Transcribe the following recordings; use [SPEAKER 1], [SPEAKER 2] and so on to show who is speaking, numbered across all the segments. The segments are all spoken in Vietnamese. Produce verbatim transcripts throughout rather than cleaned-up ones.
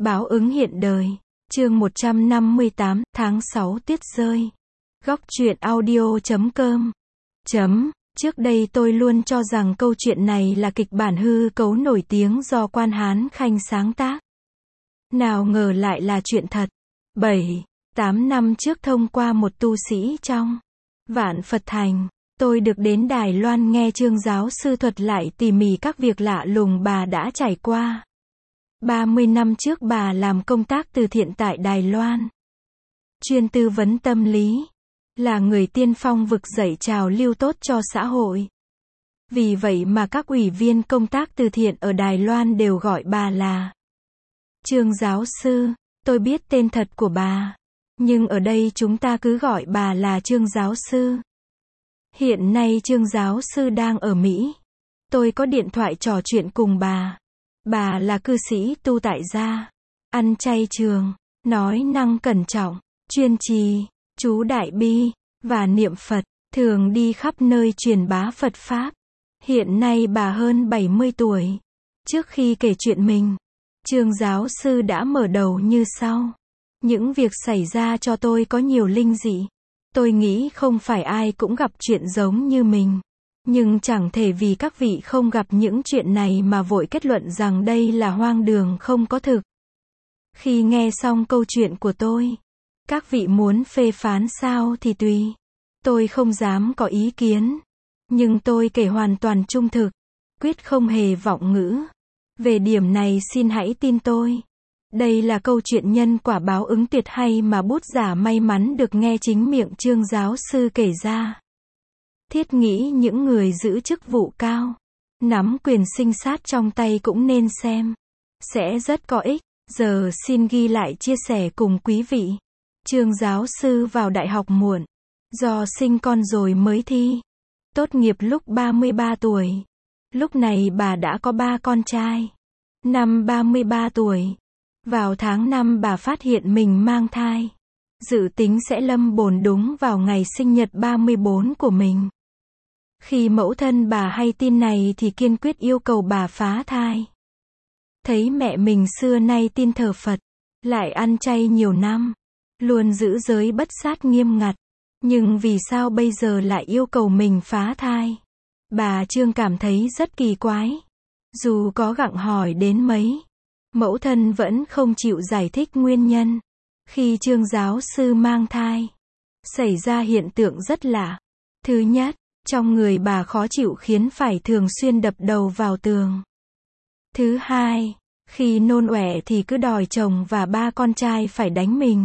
[SPEAKER 1] Báo ứng hiện đời. Chương một trăm năm mươi tám, tháng sáu tuyết rơi. Góc truyện audio chấm com. Chấm. Trước đây tôi luôn cho rằng câu chuyện này là kịch bản hư cấu nổi tiếng do Quan Hán Khanh sáng tác. Nào ngờ lại là chuyện thật. bảy, tám năm trước thông qua một tu sĩ trong Vạn Phật Thành, tôi được đến Đài Loan nghe Trương giáo sư thuật lại tỉ mỉ các việc lạ lùng bà đã trải qua. ba mươi năm trước bà làm công tác từ thiện tại Đài Loan. Chuyên tư vấn tâm lý. Là người tiên phong vực dậy trào lưu tốt cho xã hội. Vì vậy mà các ủy viên công tác từ thiện ở Đài Loan đều gọi bà là Trương giáo sư. Tôi biết tên thật của bà. Nhưng ở đây chúng ta cứ gọi bà là Trương giáo sư. Hiện nay Trương giáo sư đang ở Mỹ. Tôi có điện thoại trò chuyện cùng bà. Bà là cư sĩ tu tại gia, ăn chay trường, nói năng cẩn trọng, chuyên trì, chú đại bi, và niệm Phật, thường đi khắp nơi truyền bá Phật Pháp. Hiện nay bà hơn bảy mươi tuổi. Trước khi kể chuyện mình, Trương giáo sư đã mở đầu như sau. Những việc xảy ra cho tôi có nhiều linh dị. Tôi nghĩ không phải ai cũng gặp chuyện giống như mình. Nhưng chẳng thể vì các vị không gặp những chuyện này mà vội kết luận rằng đây là hoang đường không có thực. Khi nghe xong câu chuyện của tôi, các vị muốn phê phán sao thì tùy. Tôi không dám có ý kiến. Nhưng tôi kể hoàn toàn trung thực, quyết không hề vọng ngữ. Về điểm này xin hãy tin tôi. Đây là câu chuyện nhân quả báo ứng tuyệt hay mà bút giả may mắn được nghe chính miệng Trương giáo sư kể ra. Thiết nghĩ những người giữ chức vụ cao, nắm quyền sinh sát trong tay cũng nên xem. Sẽ rất có ích. Giờ xin ghi lại chia sẻ cùng quý vị. Trương giáo sư vào đại học muộn. Do sinh con rồi mới thi. Tốt nghiệp lúc ba mươi ba tuổi. Lúc này bà đã có ba con trai. Năm ba mươi ba tuổi. Vào tháng năm bà phát hiện mình mang thai. Dự tính sẽ lâm bồn đúng vào ngày sinh nhật ba mươi bốn của mình. Khi mẫu thân bà hay tin này thì kiên quyết yêu cầu bà phá thai. Thấy mẹ mình xưa nay tin thờ Phật, lại ăn chay nhiều năm, luôn giữ giới bất sát nghiêm ngặt. Nhưng vì sao bây giờ lại yêu cầu mình phá thai? Bà Trương cảm thấy rất kỳ quái. Dù có gặng hỏi đến mấy, mẫu thân vẫn không chịu giải thích nguyên nhân. Khi Trương giáo sư mang thai, xảy ra hiện tượng rất lạ. Thứ nhất, trong người bà khó chịu khiến phải thường xuyên đập đầu vào tường. Thứ hai, khi nôn ọe thì cứ đòi chồng và ba con trai phải đánh mình.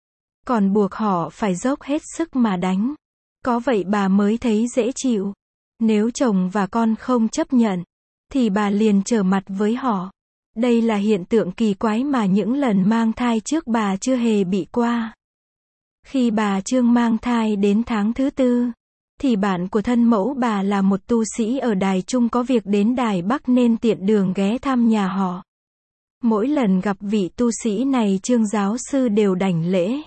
[SPEAKER 1] Còn buộc họ phải dốc hết sức mà đánh. Có vậy bà mới thấy dễ chịu. Nếu chồng và con không chấp nhận, thì bà liền trở mặt với họ. Đây là hiện tượng kỳ quái mà những lần mang thai trước bà chưa hề bị qua. Khi bà Trương mang thai đến tháng thứ tư, thì bạn của thân mẫu bà là một tu sĩ ở Đài Trung có việc đến Đài Bắc nên tiện đường ghé thăm nhà họ. Mỗi lần gặp vị tu sĩ này Trương giáo sư đều đảnh lễ.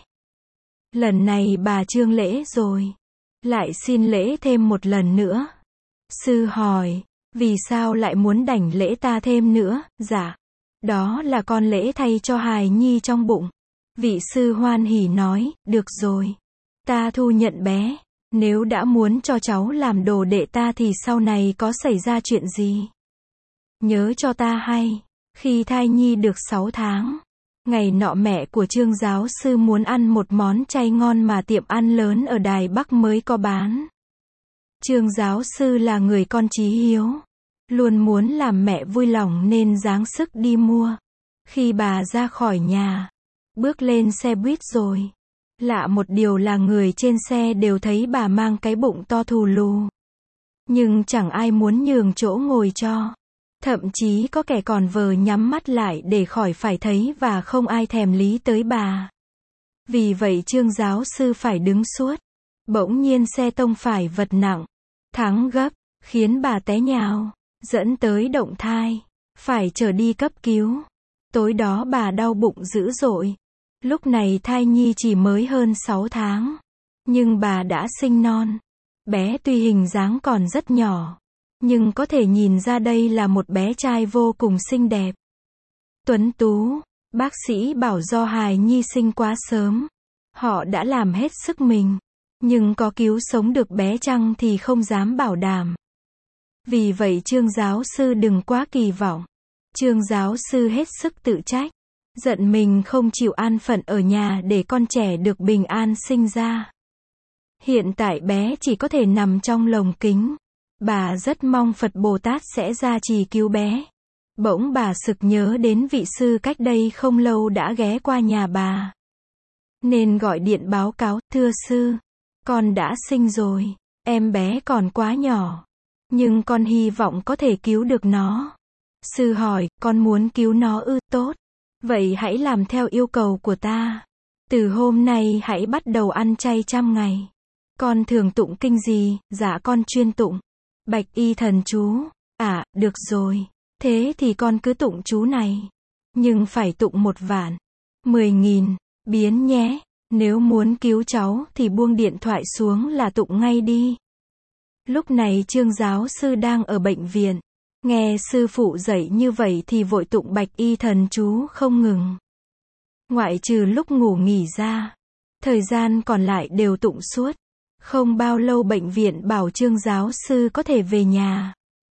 [SPEAKER 1] Lần này bà Trương lễ rồi, lại xin lễ thêm một lần nữa. Sư hỏi, vì sao lại muốn đảnh lễ ta thêm nữa? Dạ, đó là con lễ thay cho hài nhi trong bụng. Vị sư hoan hỉ nói, được rồi, ta thu nhận bé. Nếu đã muốn cho cháu làm đồ đệ ta thì sau này có xảy ra chuyện gì? Nhớ cho ta hay. Khi thai nhi được sáu tháng, ngày nọ mẹ của Trương giáo sư muốn ăn một món chay ngon mà tiệm ăn lớn ở Đài Bắc mới có bán. Trương giáo sư là người con chí hiếu, luôn muốn làm mẹ vui lòng nên giáng sức đi mua. Khi bà ra khỏi nhà, bước lên xe buýt rồi. Lạ một điều là người trên xe đều thấy bà mang cái bụng to thù lù. Nhưng chẳng ai muốn nhường chỗ ngồi cho. Thậm chí có kẻ còn vờ nhắm mắt lại để khỏi phải thấy và không ai thèm lý tới bà. Vì vậy Trương giáo sư phải đứng suốt. Bỗng nhiên xe tông phải vật nặng, thắng gấp, khiến bà té nhào, dẫn tới động thai, phải trở đi cấp cứu. Tối đó bà đau bụng dữ dội. Lúc này thai nhi chỉ mới hơn sáu tháng. Nhưng bà đã sinh non. Bé tuy hình dáng còn rất nhỏ, nhưng có thể nhìn ra đây là một bé trai vô cùng xinh đẹp. Tuấn tú, Bác sĩ bảo do hài nhi sinh quá sớm. Họ đã làm hết sức mình. Nhưng có cứu sống được bé chăng thì không dám bảo đảm. Vì vậy Trương giáo sư đừng quá kỳ vọng. Trương giáo sư hết sức tự trách. Giận mình không chịu an phận ở nhà để con trẻ được bình an sinh ra. Hiện tại bé chỉ có thể nằm trong lồng kính. Bà rất mong Phật Bồ Tát sẽ gia trì cứu bé. Bỗng bà sực nhớ đến vị sư cách đây không lâu đã ghé qua nhà bà. Nên gọi điện báo cáo, thưa sư, con đã sinh rồi, em bé còn quá nhỏ. Nhưng con hy vọng có thể cứu được nó. Sư hỏi, con muốn cứu nó ư? Tốt. Vậy hãy làm theo yêu cầu của ta. Từ hôm nay hãy bắt đầu ăn chay trăm ngày. Con thường tụng kinh gì? Dạ con chuyên tụng Bạch Y Thần chú. À, được rồi. Thế thì con cứ tụng chú này. Nhưng phải tụng một vạn, mười nghìn, biến nhé. Nếu muốn cứu cháu thì buông điện thoại xuống là tụng ngay đi. Lúc này Trương giáo sư đang ở bệnh viện. Nghe sư phụ dạy như vậy thì vội tụng Bạch Y Thần chú không ngừng. Ngoại trừ lúc ngủ nghỉ ra. Thời gian còn lại đều tụng suốt. Không bao lâu bệnh viện bảo Trương giáo sư có thể về nhà.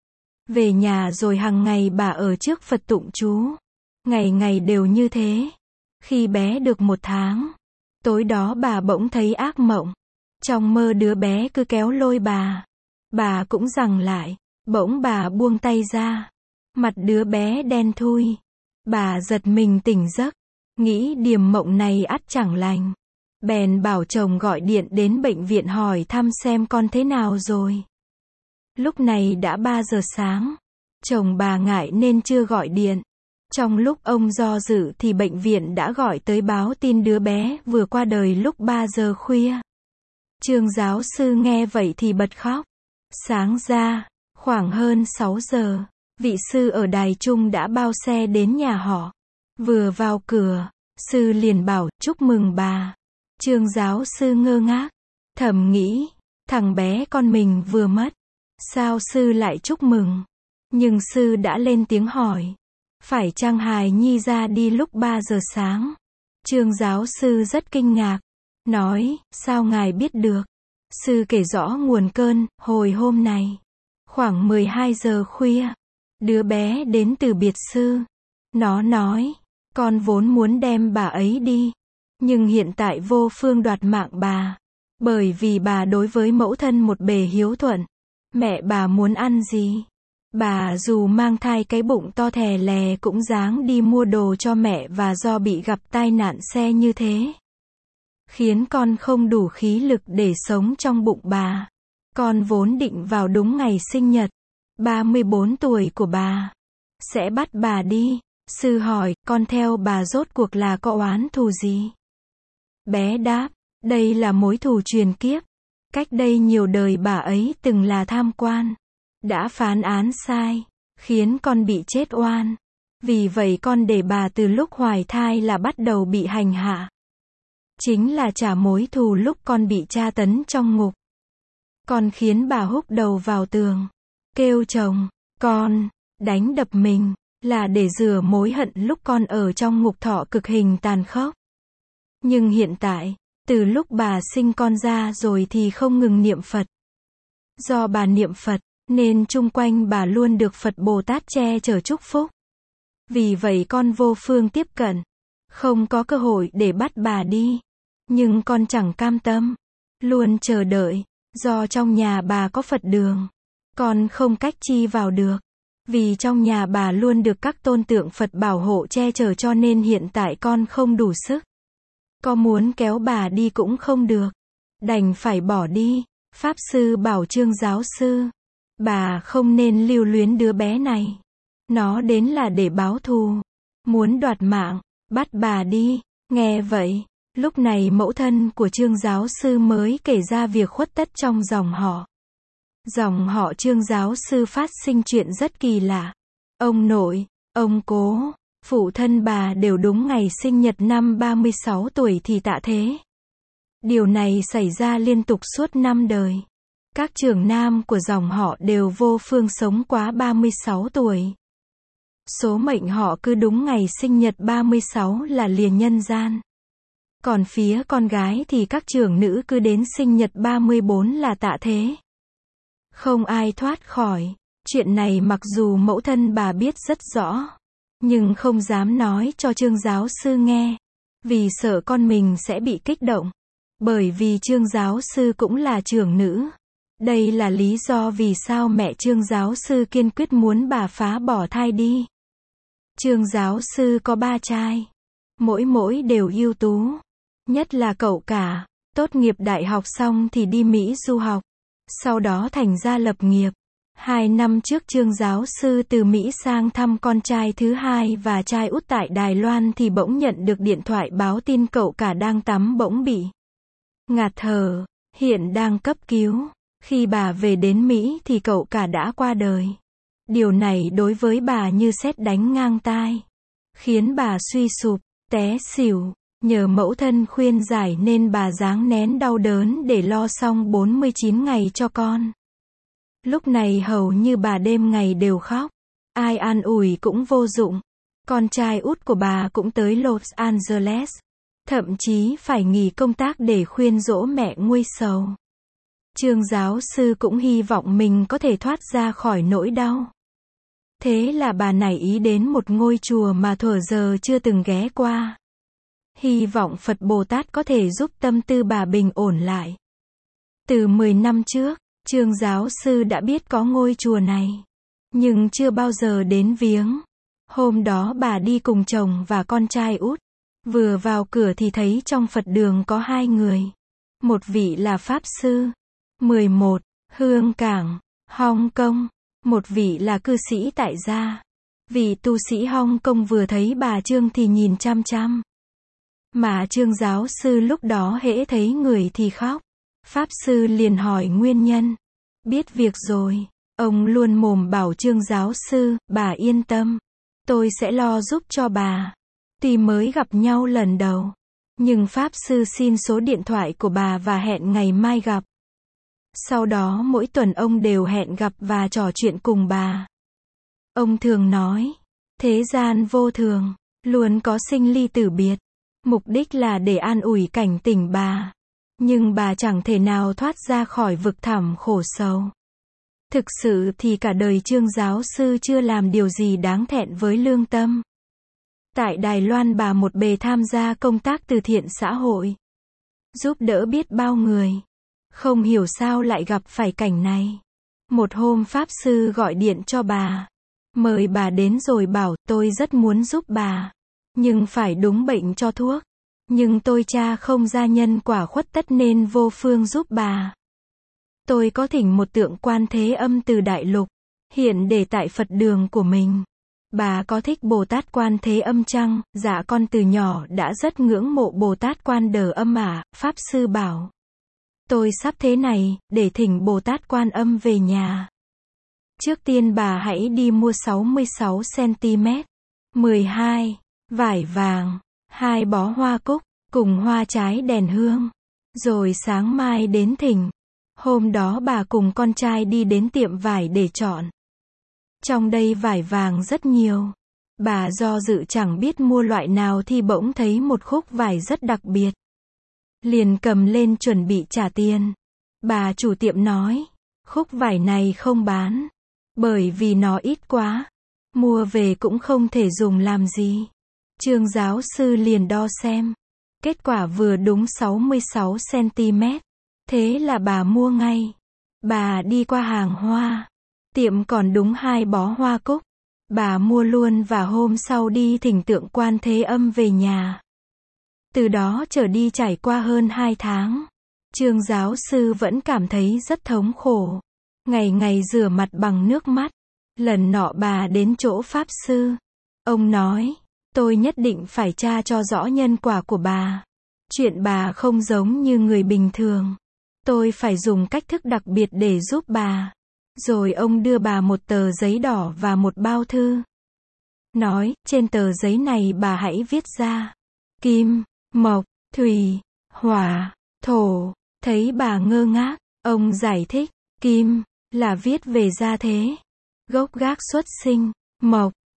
[SPEAKER 1] Về nhà rồi hàng ngày bà ở trước Phật tụng chú. Ngày ngày đều như thế. Khi bé được một tháng. Tối đó bà bỗng thấy ác mộng. Trong mơ đứa bé cứ kéo lôi bà. Bà cũng giằng lại. Bỗng bà buông tay ra. Mặt đứa bé đen thui. Bà giật mình tỉnh giấc. Nghĩ điềm mộng này ắt chẳng lành. Bèn bảo chồng gọi điện đến bệnh viện hỏi thăm xem con thế nào rồi. Lúc này đã ba giờ sáng. Chồng bà ngại nên chưa gọi điện. Trong lúc ông do dự thì bệnh viện đã gọi tới báo tin đứa bé vừa qua đời lúc ba giờ khuya. Trương giáo sư nghe vậy thì bật khóc. Sáng ra, khoảng hơn sáu giờ, vị sư ở Đài Trung đã bao xe đến nhà họ. Vừa vào cửa, sư liền bảo, chúc mừng bà. Trương giáo sư ngơ ngác, thầm nghĩ, thằng bé con mình vừa mất. Sao sư lại chúc mừng? Nhưng sư đã lên tiếng hỏi. Phải chăng hài nhi ra đi lúc ba giờ sáng? Trương giáo sư rất kinh ngạc. Nói, sao ngài biết được? Sư kể rõ nguồn cơn, hồi hôm này. Khoảng mười hai giờ khuya. Đứa bé đến từ biệt sư. Nó nói, con vốn muốn đem bà ấy đi. Nhưng hiện tại vô phương đoạt mạng bà. Bởi vì bà đối với mẫu thân một bề hiếu thuận. Mẹ bà muốn ăn gì? Bà dù mang thai cái bụng to thè lè cũng dáng đi mua đồ cho mẹ và do bị gặp tai nạn xe như thế. Khiến con không đủ khí lực để sống trong bụng bà. Con vốn định vào đúng ngày sinh nhật, ba mươi bốn tuổi của bà. Sẽ bắt bà đi. Sư hỏi, con theo bà rốt cuộc là có oán thù gì? Bé đáp, đây là mối thù truyền kiếp. Cách đây nhiều đời bà ấy từng là tham quan. Đã phán án sai, khiến con bị chết oan. Vì vậy con để bà từ lúc hoài thai là bắt đầu bị hành hạ. Chính là trả mối thù lúc con bị tra tấn trong ngục. Con khiến bà húc đầu vào tường, kêu chồng, con, đánh đập mình, là để rửa mối hận lúc con ở trong ngục thọ cực hình tàn khốc. Nhưng hiện tại, từ lúc bà sinh con ra rồi thì không ngừng niệm Phật. Do bà niệm Phật, nên chung quanh bà luôn được Phật Bồ Tát che chở chúc phúc. Vì vậy con vô phương tiếp cận. Không có cơ hội để bắt bà đi. Nhưng con chẳng cam tâm. Luôn chờ đợi. Do trong nhà bà có Phật đường. Con không cách chi vào được. Vì trong nhà bà luôn được các tôn tượng Phật bảo hộ che chở cho nên hiện tại con không đủ sức. Có muốn kéo bà đi cũng không được. Đành phải bỏ đi. Pháp sư bảo Trương giáo sư. Bà không nên lưu luyến đứa bé này. Nó đến là để báo thù. Muốn đoạt mạng, bắt bà đi. Nghe vậy, lúc này mẫu thân của Trương giáo sư mới kể ra việc khuất tất trong dòng họ. Dòng họ Trương giáo sư phát sinh chuyện rất kỳ lạ. Ông nội, ông cố, phụ thân bà đều đúng ngày sinh nhật năm ba mươi sáu tuổi thì tạ thế. Điều này xảy ra liên tục suốt năm đời. Các trưởng nam của dòng họ đều vô phương sống quá ba mươi sáu tuổi. Số mệnh họ cứ đúng ngày sinh nhật ba mươi sáu là liền nhân gian. Còn phía con gái thì các trưởng nữ cứ đến sinh nhật ba mươi bốn là tạ thế. Không ai thoát khỏi. Chuyện này mặc dù mẫu thân bà biết rất rõ, nhưng không dám nói cho Trương giáo sư nghe, vì sợ con mình sẽ bị kích động. Bởi vì Trương giáo sư cũng là trưởng nữ. Đây là lý do vì sao mẹ Trương giáo sư kiên quyết muốn bà phá bỏ thai đi. Trương giáo sư có ba trai. Mỗi mỗi đều ưu tú. Nhất là cậu cả. Tốt nghiệp đại học xong thì đi Mỹ du học. Sau đó thành ra lập nghiệp. Hai năm trước Trương giáo sư từ Mỹ sang thăm con trai thứ hai và trai út tại Đài Loan thì bỗng nhận được điện thoại báo tin cậu cả đang tắm bỗng bị ngạt thở, hiện đang cấp cứu. Khi bà về đến Mỹ thì cậu cả đã qua đời. Điều này đối với bà như sét đánh ngang tai, khiến bà suy sụp, té xỉu. Nhờ mẫu thân khuyên giải nên bà ráng nén đau đớn để lo xong bốn mươi chín ngày cho con. Lúc này hầu như bà đêm ngày đều khóc. Ai an ủi cũng vô dụng. Con trai út của bà cũng tới Los Angeles. Thậm chí phải nghỉ công tác để khuyên dỗ mẹ nguôi sầu. Trương giáo sư cũng hy vọng mình có thể thoát ra khỏi nỗi đau. Thế là bà nảy ý đến một ngôi chùa mà thuở giờ chưa từng ghé qua. Hy vọng Phật Bồ Tát có thể giúp tâm tư bà bình ổn lại. Từ mười năm trước, Trương giáo sư đã biết có ngôi chùa này, nhưng chưa bao giờ đến viếng. Hôm đó bà đi cùng chồng và con trai út. Vừa vào cửa thì thấy trong Phật đường có hai người. Một vị là Pháp Sư. mười một. Hương Cảng, Hong Kong. Một vị là cư sĩ tại gia. Vị tu sĩ Hong Kong vừa thấy bà Trương thì nhìn chăm chăm. Mà Trương giáo sư lúc đó hễ thấy người thì khóc. Pháp Sư liền hỏi nguyên nhân. Biết việc rồi. Ông luôn mồm bảo Trương giáo sư, bà yên tâm. Tôi sẽ lo giúp cho bà. Tuy mới gặp nhau lần đầu, nhưng Pháp Sư xin số điện thoại của bà và hẹn ngày mai gặp. Sau đó mỗi tuần ông đều hẹn gặp và trò chuyện cùng bà. Ông thường nói, thế gian vô thường, luôn có sinh ly tử biệt. Mục đích là để an ủi cảnh tỉnh bà. Nhưng bà chẳng thể nào thoát ra khỏi vực thẳm khổ sầu. Thực sự thì cả đời Trương giáo sư chưa làm điều gì đáng thẹn với lương tâm. Tại Đài Loan bà một bề tham gia công tác từ thiện xã hội, giúp đỡ biết bao người. Không hiểu sao lại gặp phải cảnh này. Một hôm Pháp Sư gọi điện cho bà, mời bà đến rồi bảo, tôi rất muốn giúp bà, nhưng phải đúng bệnh cho thuốc. Nhưng tôi cha không ra nhân quả khuất tất nên vô phương giúp bà. Tôi có thỉnh một tượng Quan Thế Âm từ Đại Lục, hiện để tại Phật đường của mình. Bà có thích Bồ Tát Quan Thế Âm chăng? Dạ con từ nhỏ đã rất ngưỡng mộ Bồ Tát Quan Đờ Âm ạ. Pháp Sư bảo. Tôi sắp thế này, để thỉnh Bồ Tát Quan Âm về nhà. Trước tiên bà hãy đi mua sáu mươi sáu xăng-ti-mét, mười hai, vải vàng, hai bó hoa cúc, cùng hoa trái đèn hương. Rồi sáng mai đến thỉnh. Hôm đó bà cùng con trai đi đến tiệm vải để chọn. Trong đây vải vàng rất nhiều. Bà do dự chẳng biết mua loại nào thì bỗng thấy một khúc vải rất đặc biệt. Liền cầm lên chuẩn bị trả tiền. Bà chủ tiệm nói, khúc vải này không bán. Bởi vì nó ít quá. Mua về cũng không thể dùng làm gì. Trương giáo sư liền đo xem. Kết quả vừa đúng sáu mươi sáu xăng-ti-mét. Thế là bà mua ngay. Bà đi qua hàng hoa. Tiệm còn đúng hai bó hoa cúc. Bà mua luôn và hôm sau đi thỉnh tượng Quan Thế Âm về nhà. Từ đó trở đi trải qua hơn hai tháng. Trương giáo sư vẫn cảm thấy rất thống khổ. Ngày ngày rửa mặt bằng nước mắt. Lần nọ bà đến chỗ Pháp Sư. Ông nói, tôi nhất định phải tra cho rõ nhân quả của bà. Chuyện bà không giống như người bình thường. Tôi phải dùng cách thức đặc biệt để giúp bà. Rồi ông đưa bà một tờ giấy đỏ và một bao thư. Nói, trên tờ giấy này bà hãy viết ra. Kim, mộc, thủy, hỏa, thổ. Thấy bà ngơ ngác, ông giải thích. Kim, là viết về gia thế. Gốc gác xuất sinh. Mộc,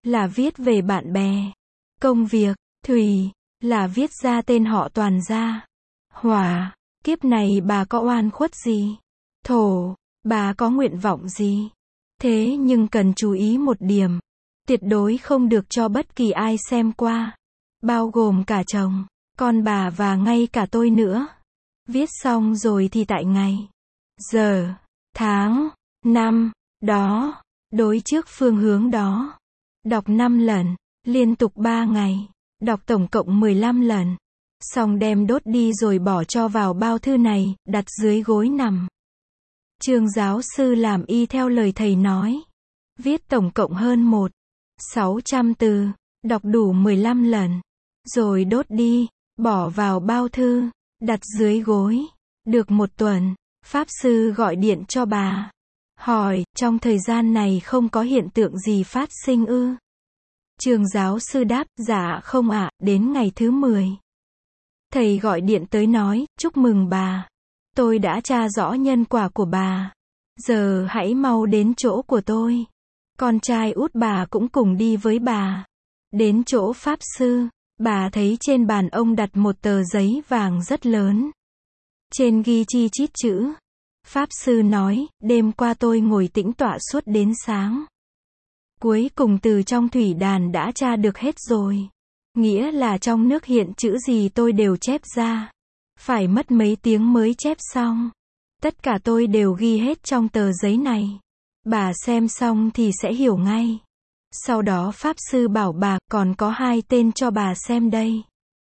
[SPEAKER 1] là viết về bạn bè, công việc. Thủy, là viết ra tên họ toàn gia. Hỏa, kiếp này bà có oan khuất gì? Thổ, bà có nguyện vọng gì? Thế nhưng cần chú ý một điểm, tuyệt đối không được cho bất kỳ ai xem qua, bao gồm cả chồng, con bà và ngay cả tôi nữa. Viết xong rồi thì tại ngày, giờ, tháng, năm, đó, đối trước phương hướng đó. Đọc năm lần, liên tục ba ngày, đọc tổng cộng mười lăm lần. Xong đem đốt đi rồi bỏ cho vào bao thư này, đặt dưới gối nằm. Trương giáo sư làm y theo lời thầy nói. Viết tổng cộng hơn một nghìn sáu trăm từ, đọc đủ mười lăm lần. Rồi đốt đi, bỏ vào bao thư, đặt dưới gối. Được một tuần, Pháp sư gọi điện cho bà. Hỏi, trong thời gian này không có hiện tượng gì phát sinh ư? Trương giáo sư đáp, dạ không ạ, đến ngày thứ mười. Thầy gọi điện tới nói, chúc mừng bà. Tôi đã tra rõ nhân quả của bà. Giờ hãy mau đến chỗ của tôi. Con trai út bà cũng cùng đi với bà. Đến chỗ Pháp sư, bà thấy trên bàn ông đặt một tờ giấy vàng rất lớn. Trên ghi chi chít chữ. Pháp sư nói, đêm qua tôi ngồi tĩnh tọa suốt đến sáng. Cuối cùng từ trong thủy đàn đã tra được hết rồi. Nghĩa là trong nước hiện chữ gì tôi đều chép ra. Phải mất mấy tiếng mới chép xong. Tất cả tôi đều ghi hết trong tờ giấy này. Bà xem xong thì sẽ hiểu ngay. Sau đó Pháp sư bảo bà, còn có hai tên cho bà xem đây.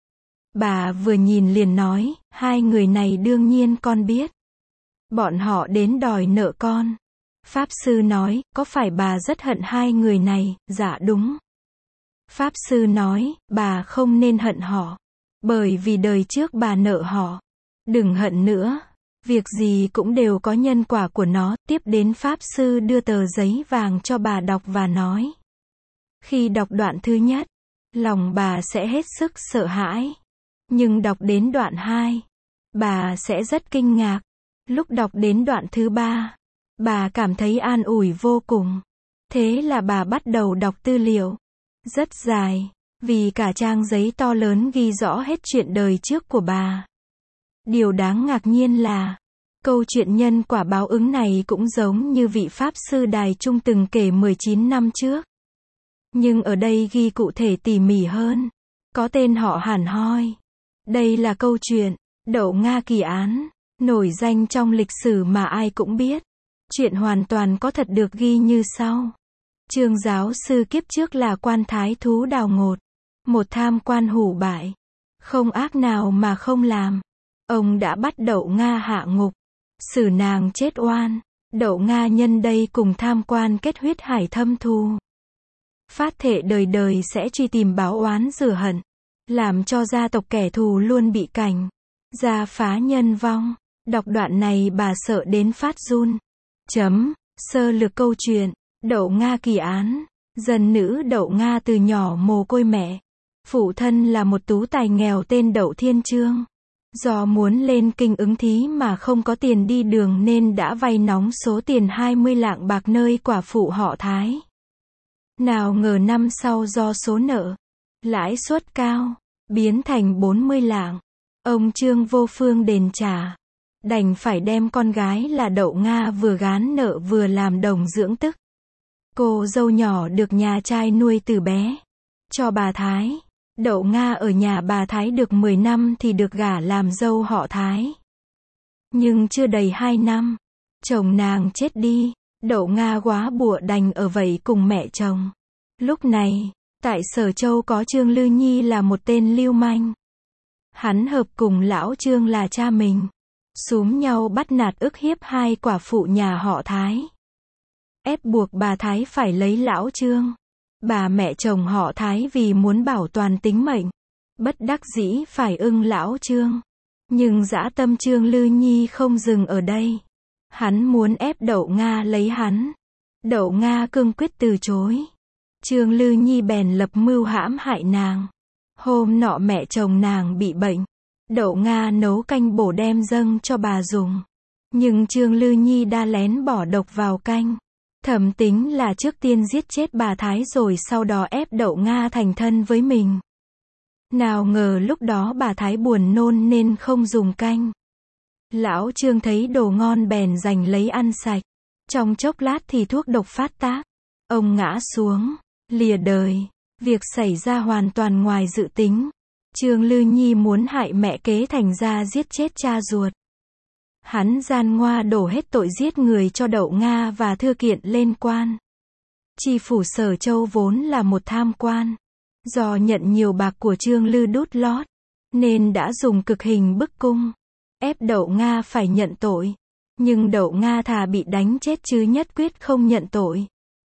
[SPEAKER 1] Bà vừa nhìn liền nói, hai người này đương nhiên con biết. Bọn họ đến đòi nợ con. Pháp sư nói, có phải bà rất hận hai người này? Dạ đúng. Pháp sư nói, bà không nên hận họ. Bởi vì đời trước bà nợ họ. Đừng hận nữa. Việc gì cũng đều có nhân quả của nó. Tiếp đến Pháp sư đưa tờ giấy vàng cho bà đọc và nói. Khi đọc đoạn thứ nhất, lòng bà sẽ hết sức sợ hãi. Nhưng đọc đến đoạn hai, bà sẽ rất kinh ngạc. Lúc đọc đến đoạn thứ ba, bà cảm thấy an ủi vô cùng. Thế là bà bắt đầu đọc tư liệu. Rất dài, vì cả trang giấy to lớn ghi rõ hết chuyện đời trước của bà. Điều đáng ngạc nhiên là, câu chuyện nhân quả báo ứng này cũng giống như vị Pháp sư Đài Trung từng kể mười chín năm trước. Nhưng ở đây ghi cụ thể tỉ mỉ hơn. Có tên họ hẳn hoi. Đây là câu chuyện Đậu Nga kỳ án, nổi danh trong lịch sử mà ai cũng biết. Chuyện hoàn toàn có thật được ghi như sau. Trương giáo sư kiếp trước là quan thái thú Đào Ngột, một tham quan hủ bại, không ác nào mà không làm. Ông đã bắt Đậu Nga hạ ngục, xử nàng chết oan. Đậu Nga nhân đây cùng tham quan kết huyết hải thâm thù. Phát thệ đời đời sẽ truy tìm báo oán rửa hận, làm cho gia tộc kẻ thù luôn bị cảnh gia phá nhân vong. Đọc đoạn này bà sợ đến phát run. Chấm. Sơ lược câu chuyện. Đậu Nga kỳ án. Dân nữ Đậu Nga từ nhỏ mồ côi mẹ. Phụ thân là một tú tài nghèo tên Đậu Thiên Chương. Do muốn lên kinh ứng thí mà không có tiền đi đường nên đã vay nóng số tiền hai mươi lạng bạc nơi quả phụ họ Thái. Nào ngờ năm sau do số nợ, lãi suất cao, biến thành bốn mươi lạng. Ông Trương vô phương đền trả. Đành phải đem con gái là Đậu Nga vừa gán nợ vừa làm đồng dưỡng tức. Cô dâu nhỏ được nhà trai nuôi từ bé. Cho bà Thái. Đậu Nga ở nhà bà Thái được mười năm thì được gả làm dâu họ Thái. Nhưng chưa đầy hai năm, chồng nàng chết đi. Đậu Nga quá bụa đành ở vậy cùng mẹ chồng. Lúc này, tại Sở Châu có Trương Lư Nhi là một tên lưu manh. Hắn hợp cùng lão Trương là cha mình. Xúm nhau bắt nạt ức hiếp hai quả phụ nhà họ Thái. Ép buộc bà Thái phải lấy lão Trương. Bà mẹ chồng họ Thái vì muốn bảo toàn tính mệnh, bất đắc dĩ phải ưng lão Trương. Nhưng dã tâm Trương Lư Nhi không dừng ở đây. Hắn muốn ép Đậu Nga lấy hắn. Đậu Nga cương quyết từ chối. Trương Lư Nhi bèn lập mưu hãm hại nàng. Hôm nọ mẹ chồng nàng bị bệnh. Đậu Nga nấu canh bổ đem dâng cho bà dùng. Nhưng Trương Lư Nhi đa lén bỏ độc vào canh. Thẩm tính là trước tiên giết chết bà Thái rồi sau đó ép Đậu Nga thành thân với mình. Nào ngờ lúc đó bà Thái buồn nôn nên không dùng canh. Lão Trương thấy đồ ngon bèn giành lấy ăn sạch. Trong chốc lát thì thuốc độc phát tác. Ông ngã xuống, lìa đời. Việc xảy ra hoàn toàn ngoài dự tính. Trương Lư Nhi muốn hại mẹ kế thành ra giết chết cha ruột. Hắn gian ngoa đổ hết tội giết người cho Đậu Nga và thư kiện lên quan. Tri phủ Sở Châu vốn là một tham quan. Do nhận nhiều bạc của Trương Lư đút lót, nên đã dùng cực hình bức cung, ép Đậu Nga phải nhận tội. Nhưng Đậu Nga thà bị đánh chết chứ nhất quyết không nhận tội.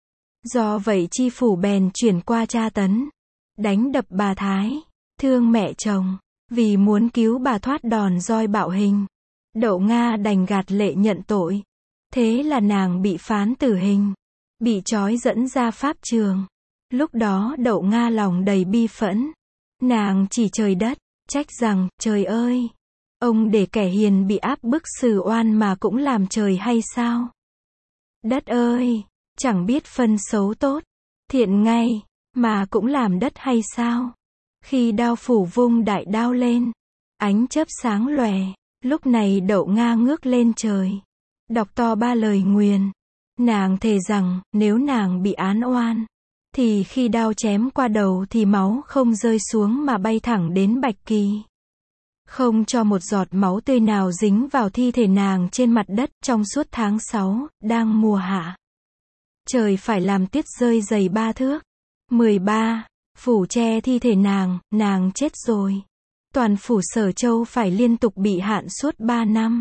[SPEAKER 1] Do vậy tri phủ bèn chuyển qua tra tấn, đánh đập bà Thái, thương mẹ chồng. Vì muốn cứu bà thoát đòn roi bạo hình, Đậu Nga đành gạt lệ nhận tội. Thế là nàng bị phán tử hình, bị trói dẫn ra pháp trường. Lúc đó Đậu Nga lòng đầy bi phẫn. Nàng chỉ trời đất, trách rằng, trời ơi! Ông để kẻ hiền bị áp bức xử oan mà cũng làm trời hay sao? Đất ơi! Chẳng biết phân xấu tốt, thiện ngay, mà cũng làm đất hay sao? Khi đao phủ vung đại đao lên, ánh chớp sáng lòe, lúc này Đậu Nga ngước lên trời, đọc to ba lời nguyền. Nàng thề rằng, nếu nàng bị án oan, thì khi đao chém qua đầu thì máu không rơi xuống mà bay thẳng đến Bạch Kỳ. Không cho một giọt máu tươi nào dính vào thi thể nàng trên mặt đất trong suốt tháng sáu, đang mùa hạ. Trời phải làm tuyết rơi dày ba thước. mười ba. Phủ che thi thể nàng, nàng chết rồi. Toàn phủ Sở Châu phải liên tục bị hạn suốt ba năm.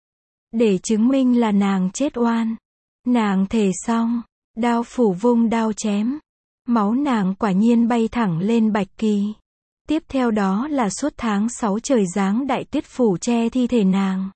[SPEAKER 1] Để chứng minh là nàng chết oan. Nàng thề xong, đao phủ vung đao chém. Máu nàng quả nhiên bay thẳng lên Bạch Kỳ. Tiếp theo đó là suốt tháng sáu trời giáng đại tuyết phủ che thi thể nàng.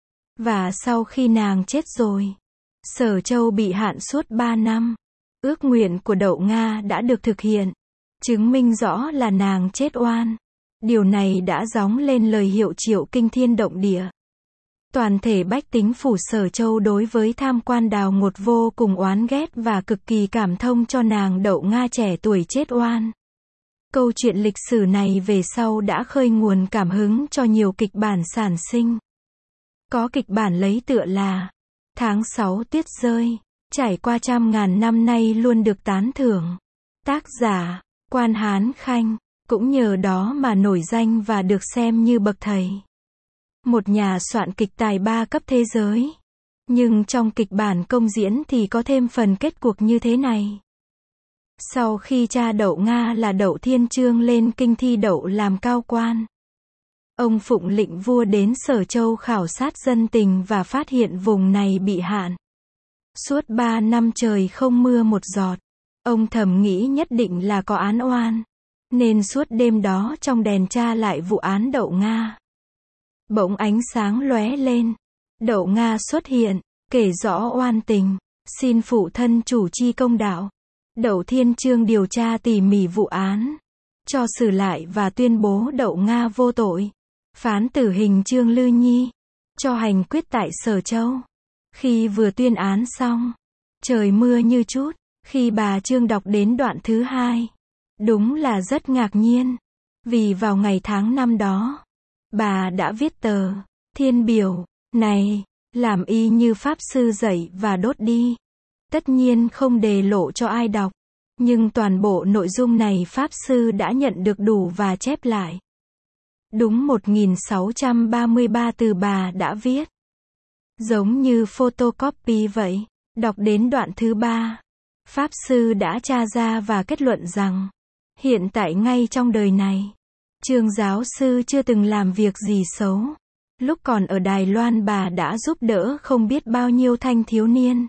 [SPEAKER 1] Và sau khi nàng chết rồi, Sở Châu bị hạn suốt ba năm. Ước nguyện của Đậu Nga đã được thực hiện, chứng minh rõ là nàng chết oan. Điều này đã gióng lên lời hiệu triệu kinh thiên động địa. Toàn thể bách tính phủ Sở Châu đối với tham quan Đào Ngột vô cùng oán ghét và cực kỳ cảm thông cho nàng Đậu Nga trẻ tuổi chết oan. Câu chuyện lịch sử này về sau đã khơi nguồn cảm hứng cho nhiều kịch bản sản sinh. Có kịch bản lấy tựa là Tháng sáu tuyết rơi, trải qua trăm ngàn năm nay luôn được tán thưởng. Tác giả, Quan Hán Khanh, cũng nhờ đó mà nổi danh và được xem như bậc thầy. Một nhà soạn kịch tài ba cấp thế giới. Nhưng trong kịch bản công diễn thì có thêm phần kết cuộc như thế này. Sau khi cha Đậu Nga là Đậu Thiên Chương lên kinh thi đậu làm cao quan, ông phụng lệnh vua đến Sở Châu khảo sát dân tình và phát hiện vùng này bị hạn. Suốt ba năm trời không mưa một giọt. Ông thầm nghĩ nhất định là có án oan, nên suốt đêm đó trong đèn tra lại vụ án Đậu Nga. Bỗng ánh sáng lóe lên. Đậu Nga xuất hiện, kể rõ oan tình, xin phụ thân chủ chi công đạo. Đậu Thiên Chương điều tra tỉ mỉ vụ án, cho xử lại và tuyên bố Đậu Nga vô tội. Phán tử hình Trương Lư Nhi, cho hành quyết tại Sở Châu. Khi vừa tuyên án xong, trời mưa như chút. Khi bà Trương đọc đến đoạn thứ hai, đúng là rất ngạc nhiên. Vì vào ngày tháng năm đó, bà đã viết tờ thiên biểu này, làm y như pháp sư dạy và đốt đi. Tất nhiên không đề lộ cho ai đọc, nhưng toàn bộ nội dung này pháp sư đã nhận được đủ và chép lại. Đúng một nghìn sáu trăm ba mươi ba từ bà đã viết. Giống như photocopy vậy. Đọc đến đoạn thứ ba, pháp sư đã tra ra và kết luận rằng, hiện tại ngay trong đời này, Trương giáo sư chưa từng làm việc gì xấu. Lúc còn ở Đài Loan bà đã giúp đỡ không biết bao nhiêu thanh thiếu niên.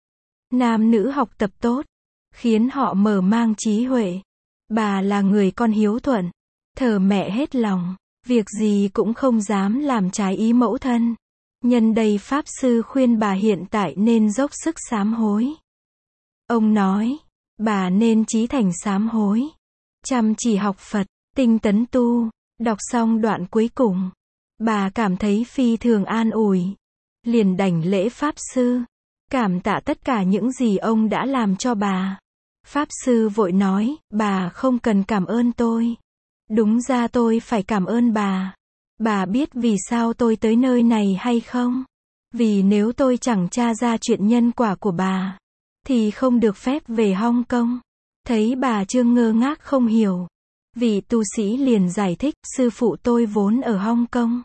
[SPEAKER 1] Nam nữ học tập tốt, khiến họ mở mang trí huệ. Bà là người con hiếu thuận, thờ mẹ hết lòng, việc gì cũng không dám làm trái ý mẫu thân. Nhân đây pháp sư khuyên bà hiện tại nên dốc sức sám hối. Ông nói, bà nên chí thành sám hối, chăm chỉ học Phật, tinh tấn tu. Đọc xong đoạn cuối cùng, bà cảm thấy phi thường an ủi, liền đảnh lễ pháp sư, Cảm tạ tất cả những gì ông đã làm cho bà. Pháp sư vội nói, bà không cần cảm ơn tôi. Đúng ra tôi phải cảm ơn bà. Bà biết vì sao tôi tới nơi này hay không? Vì nếu tôi chẳng tra ra chuyện nhân quả của bà, thì không được phép về Hong Kong. Thấy bà Trương ngơ ngác không hiểu. Vị tu sĩ liền giải thích, sư phụ tôi vốn ở Hong Kong.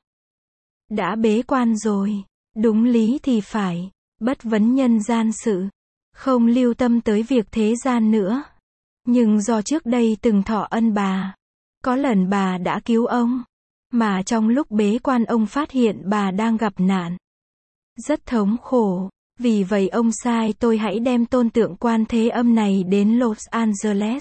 [SPEAKER 1] Đã bế quan rồi. Đúng lý thì phải. Bất vấn nhân gian sự. Không lưu tâm tới việc thế gian nữa. Nhưng do trước đây từng thọ ân bà. Có lần bà đã cứu ông. Mà trong lúc bế quan ông phát hiện bà đang gặp nạn. Rất thống khổ. Vì vậy ông sai tôi hãy đem tôn tượng Quan Thế Âm này đến Los Angeles.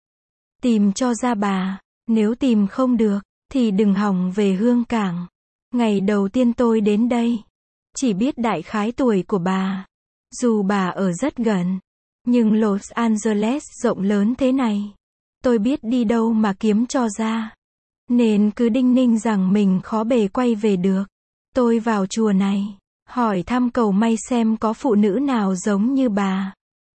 [SPEAKER 1] Tìm cho ra bà. Nếu tìm không được, thì đừng hòng về Hương Cảng. Ngày đầu tiên tôi đến đây, chỉ biết đại khái tuổi của bà. Dù bà ở rất gần, nhưng Los Angeles rộng lớn thế này. Tôi biết đi đâu mà kiếm cho ra. Nên cứ đinh ninh rằng mình khó bề quay về được. Tôi vào chùa này, hỏi thăm cầu may xem có phụ nữ nào giống như bà.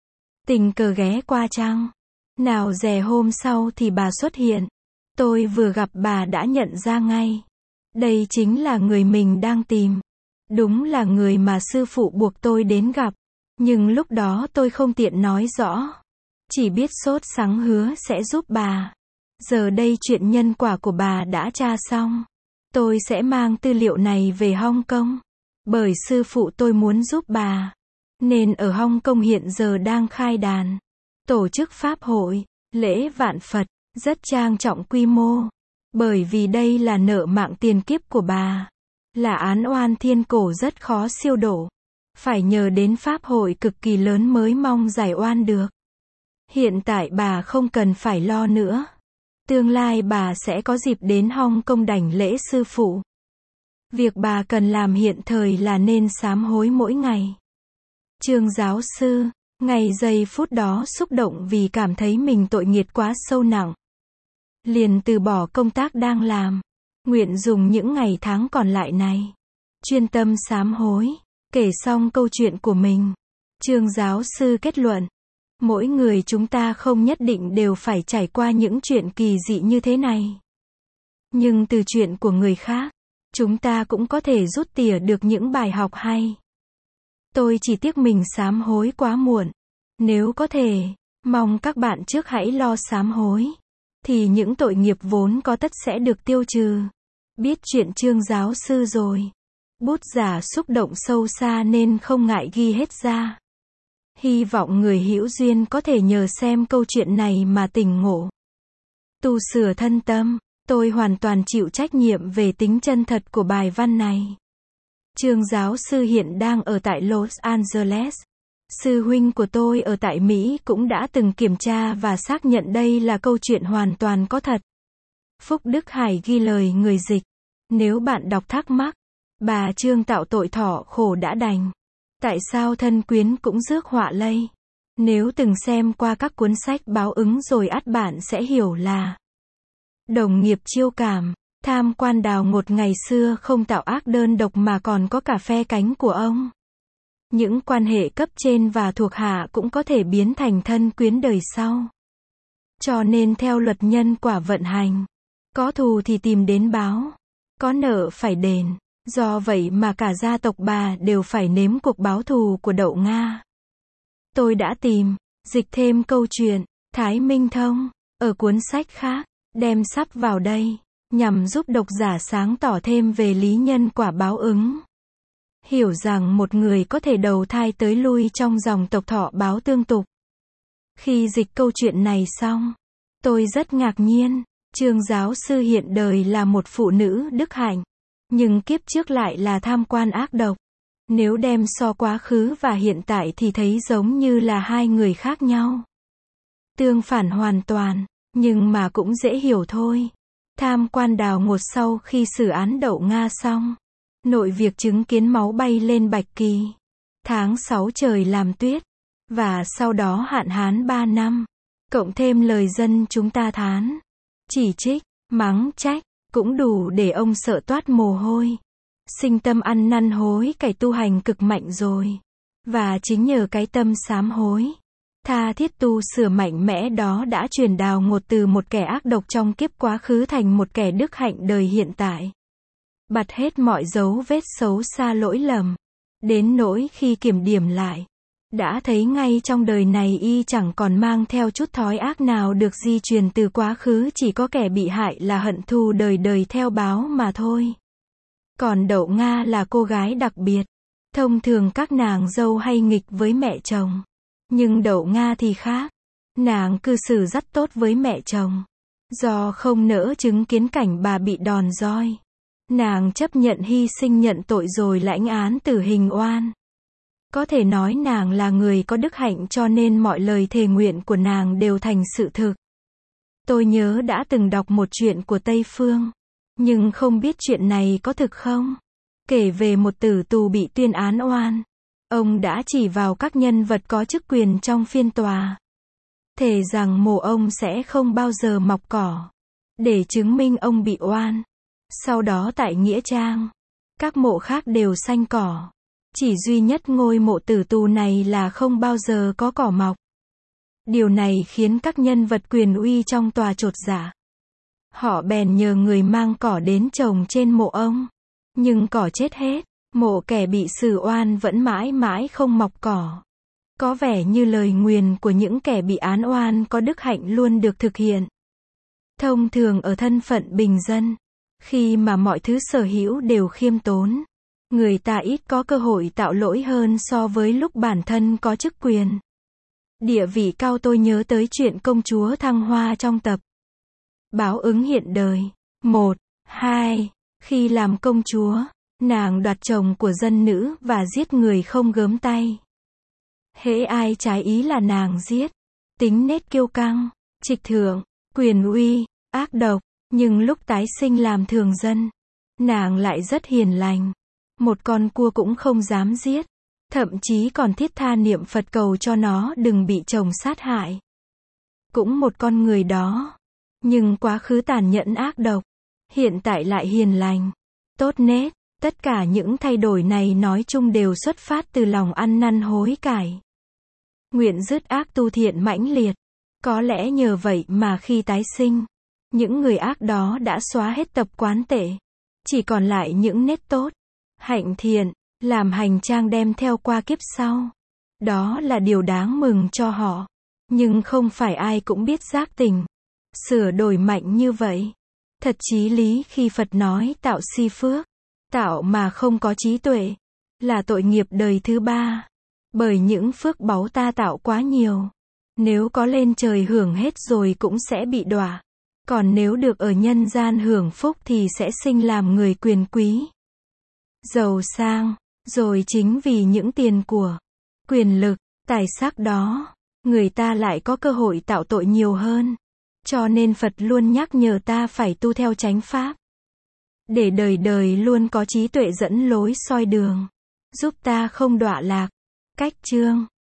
[SPEAKER 1] Tình cờ ghé qua chăng? Nào dè hôm sau thì bà xuất hiện. Tôi vừa gặp bà đã nhận ra ngay. Đây chính là người mình đang tìm. Đúng là người mà sư phụ buộc tôi đến gặp. Nhưng lúc đó tôi không tiện nói rõ. Chỉ biết sốt sắng hứa sẽ giúp bà. Giờ đây chuyện nhân quả của bà đã tra xong. Tôi sẽ mang tư liệu này về Hong Kong. Bởi sư phụ tôi muốn giúp bà. Nên ở Hong Kong hiện giờ đang khai đàn. Tổ chức pháp hội, lễ vạn Phật, rất trang trọng quy mô. Bởi vì đây là nợ mạng tiền kiếp của bà. Là án oan thiên cổ rất khó siêu độ. Phải nhờ đến pháp hội cực kỳ lớn mới mong giải oan được. Hiện tại bà không cần phải lo nữa. Tương lai bà sẽ có dịp đến Hong Kong đảnh lễ sư phụ. Việc bà cần làm hiện thời là nên sám hối mỗi ngày. Trương giáo sư, ngày giây phút đó xúc động vì cảm thấy mình tội nghiệt quá sâu nặng. Liền từ bỏ công tác đang làm. Nguyện dùng những ngày tháng còn lại này. Chuyên tâm sám hối. Kể xong câu chuyện của mình. Trương giáo sư kết luận. Mỗi người chúng ta không nhất định đều phải trải qua những chuyện kỳ dị như thế này. Nhưng từ chuyện của người khác, chúng ta cũng có thể rút tỉa được những bài học hay. Tôi chỉ tiếc mình sám hối quá muộn. Nếu có thể, mong các bạn trước hãy lo sám hối. Thì những tội nghiệp vốn có tất sẽ được tiêu trừ. Biết chuyện Trương giáo sư rồi. Bút giả xúc động sâu xa nên không ngại ghi hết ra. Hy vọng người hữu duyên có thể nhờ xem câu chuyện này mà tỉnh ngộ. Tu sửa thân tâm, tôi hoàn toàn chịu trách nhiệm về tính chân thật của bài văn này. Trương giáo sư hiện đang ở tại Los Angeles. Sư huynh của tôi ở tại Mỹ cũng đã từng kiểm tra và xác nhận đây là câu chuyện hoàn toàn có thật. Phúc Đức Hải ghi lời người dịch. Nếu bạn đọc thắc mắc, bà Trương tạo tội thọ khổ đã đành. Tại sao thân quyến cũng rước họa lây? Nếu từng xem qua các cuốn sách báo ứng rồi ắt bạn sẽ hiểu là đồng nghiệp chiêu cảm, tham quan Đào Ngột ngày xưa không tạo ác đơn độc mà còn có cả phe cánh của ông. Những quan hệ cấp trên và thuộc hạ cũng có thể biến thành thân quyến đời sau. Cho nên theo luật nhân quả vận hành, có thù thì tìm đến báo, có nợ phải đền. Do vậy mà cả gia tộc bà đều phải nếm cuộc báo thù của Đậu Nga. Tôi đã tìm, dịch thêm câu chuyện Thái Minh Thông ở cuốn sách khác, đem sắp vào đây, nhằm giúp độc giả sáng tỏ thêm về lý nhân quả báo ứng. Hiểu rằng một người có thể đầu thai tới lui trong dòng tộc thọ báo tương tục. Khi dịch câu chuyện này xong, tôi rất ngạc nhiên. Trương giáo sư hiện đời là một phụ nữ đức hạnh, nhưng kiếp trước lại là tham quan ác độc. Nếu đem so quá khứ và hiện tại thì thấy giống như là hai người khác nhau. Tương phản hoàn toàn, nhưng mà cũng dễ hiểu thôi. Tham quan Đào Ngột sau khi xử án Đậu Nga xong, nội việc chứng kiến máu bay lên Bạch Kỳ. Tháng sáu trời làm tuyết, và sau đó hạn hán ba năm. Cộng thêm lời dân chúng ta thán, chỉ trích, mắng trách, cũng đủ để ông sợ toát mồ hôi. Sinh tâm ăn năn hối cải tu hành cực mạnh rồi. Và chính nhờ cái tâm sám hối, tha thiết tu sửa mạnh mẽ đó đã chuyển đào ngột từ một kẻ ác độc trong kiếp quá khứ thành một kẻ đức hạnh đời hiện tại. Bặt hết mọi dấu vết xấu xa lỗi lầm. Đến nỗi khi kiểm điểm lại, đã thấy ngay trong đời này y chẳng còn mang theo chút thói ác nào được di truyền từ quá khứ, chỉ có kẻ bị hại là hận thù đời đời theo báo mà thôi. Còn Đậu Nga là cô gái đặc biệt. Thông thường các nàng dâu hay nghịch với mẹ chồng. Nhưng Đậu Nga thì khác. Nàng cư xử rất tốt với mẹ chồng. Do không nỡ chứng kiến cảnh bà bị đòn roi, nàng chấp nhận hy sinh nhận tội rồi lãnh án tử hình oan. Có thể nói nàng là người có đức hạnh cho nên mọi lời thề nguyện của nàng đều thành sự thực. Tôi nhớ đã từng đọc một chuyện của Tây Phương, nhưng không biết chuyện này có thực không. Kể về một tử tù bị tuyên án oan. Ông đã chỉ vào các nhân vật có chức quyền trong phiên tòa, thề rằng mộ ông sẽ không bao giờ mọc cỏ, để chứng minh ông bị oan. Sau đó tại Nghĩa Trang, các mộ khác đều xanh cỏ. Chỉ duy nhất ngôi mộ tử tù này là không bao giờ có cỏ mọc. Điều này khiến các nhân vật quyền uy trong tòa chột dạ. Họ bèn nhờ người mang cỏ đến trồng trên mộ ông. Nhưng cỏ chết hết, mộ kẻ bị xử oan vẫn mãi mãi không mọc cỏ. Có vẻ như lời nguyền của những kẻ bị án oan có đức hạnh luôn được thực hiện. Thông thường ở thân phận bình dân, khi mà mọi thứ sở hữu đều khiêm tốn, người ta ít có cơ hội tạo lỗi hơn so với lúc bản thân có chức quyền, địa vị cao. Tôi nhớ tới chuyện công chúa Thăng Hoa trong tập Báo ứng hiện đời. một, hai. Khi làm công chúa, nàng đoạt chồng của dân nữ và giết người không gớm tay. Hễ ai trái ý là nàng giết. Tính nết kiêu căng, trịch thượng, quyền uy, ác độc. Nhưng lúc tái sinh làm thường dân, nàng lại rất hiền lành. Một con cua cũng không dám giết. Thậm chí còn thiết tha niệm Phật cầu cho nó đừng bị chồng sát hại. Cũng một con người đó, nhưng quá khứ tàn nhẫn ác độc, hiện tại lại hiền lành, tốt nết. Tất cả những thay đổi này nói chung đều xuất phát từ lòng ăn năn hối cải, nguyện dứt ác tu thiện mãnh liệt. Có lẽ nhờ vậy mà khi tái sinh, những người ác đó đã xóa hết tập quán tệ, chỉ còn lại những nết tốt, hạnh thiện, làm hành trang đem theo qua kiếp sau. Đó là điều đáng mừng cho họ. Nhưng không phải ai cũng biết giác tỉnh, sửa đổi mạnh như vậy. Thật chí lý khi Phật nói tạo si phước, tạo mà không có trí tuệ, là tội nghiệp đời thứ ba. Bởi những phước báu ta tạo quá nhiều, nếu có lên trời hưởng hết rồi cũng sẽ bị đọa. Còn nếu được ở nhân gian hưởng phúc thì sẽ sinh làm người quyền quý, giàu sang. Rồi chính vì những tiền của, quyền lực, tài sắc đó, người ta lại có cơ hội tạo tội nhiều hơn. Cho nên Phật luôn nhắc nhở ta phải tu theo chánh pháp, để đời đời luôn có trí tuệ dẫn lối soi đường, giúp ta không đọa lạc. Cách chương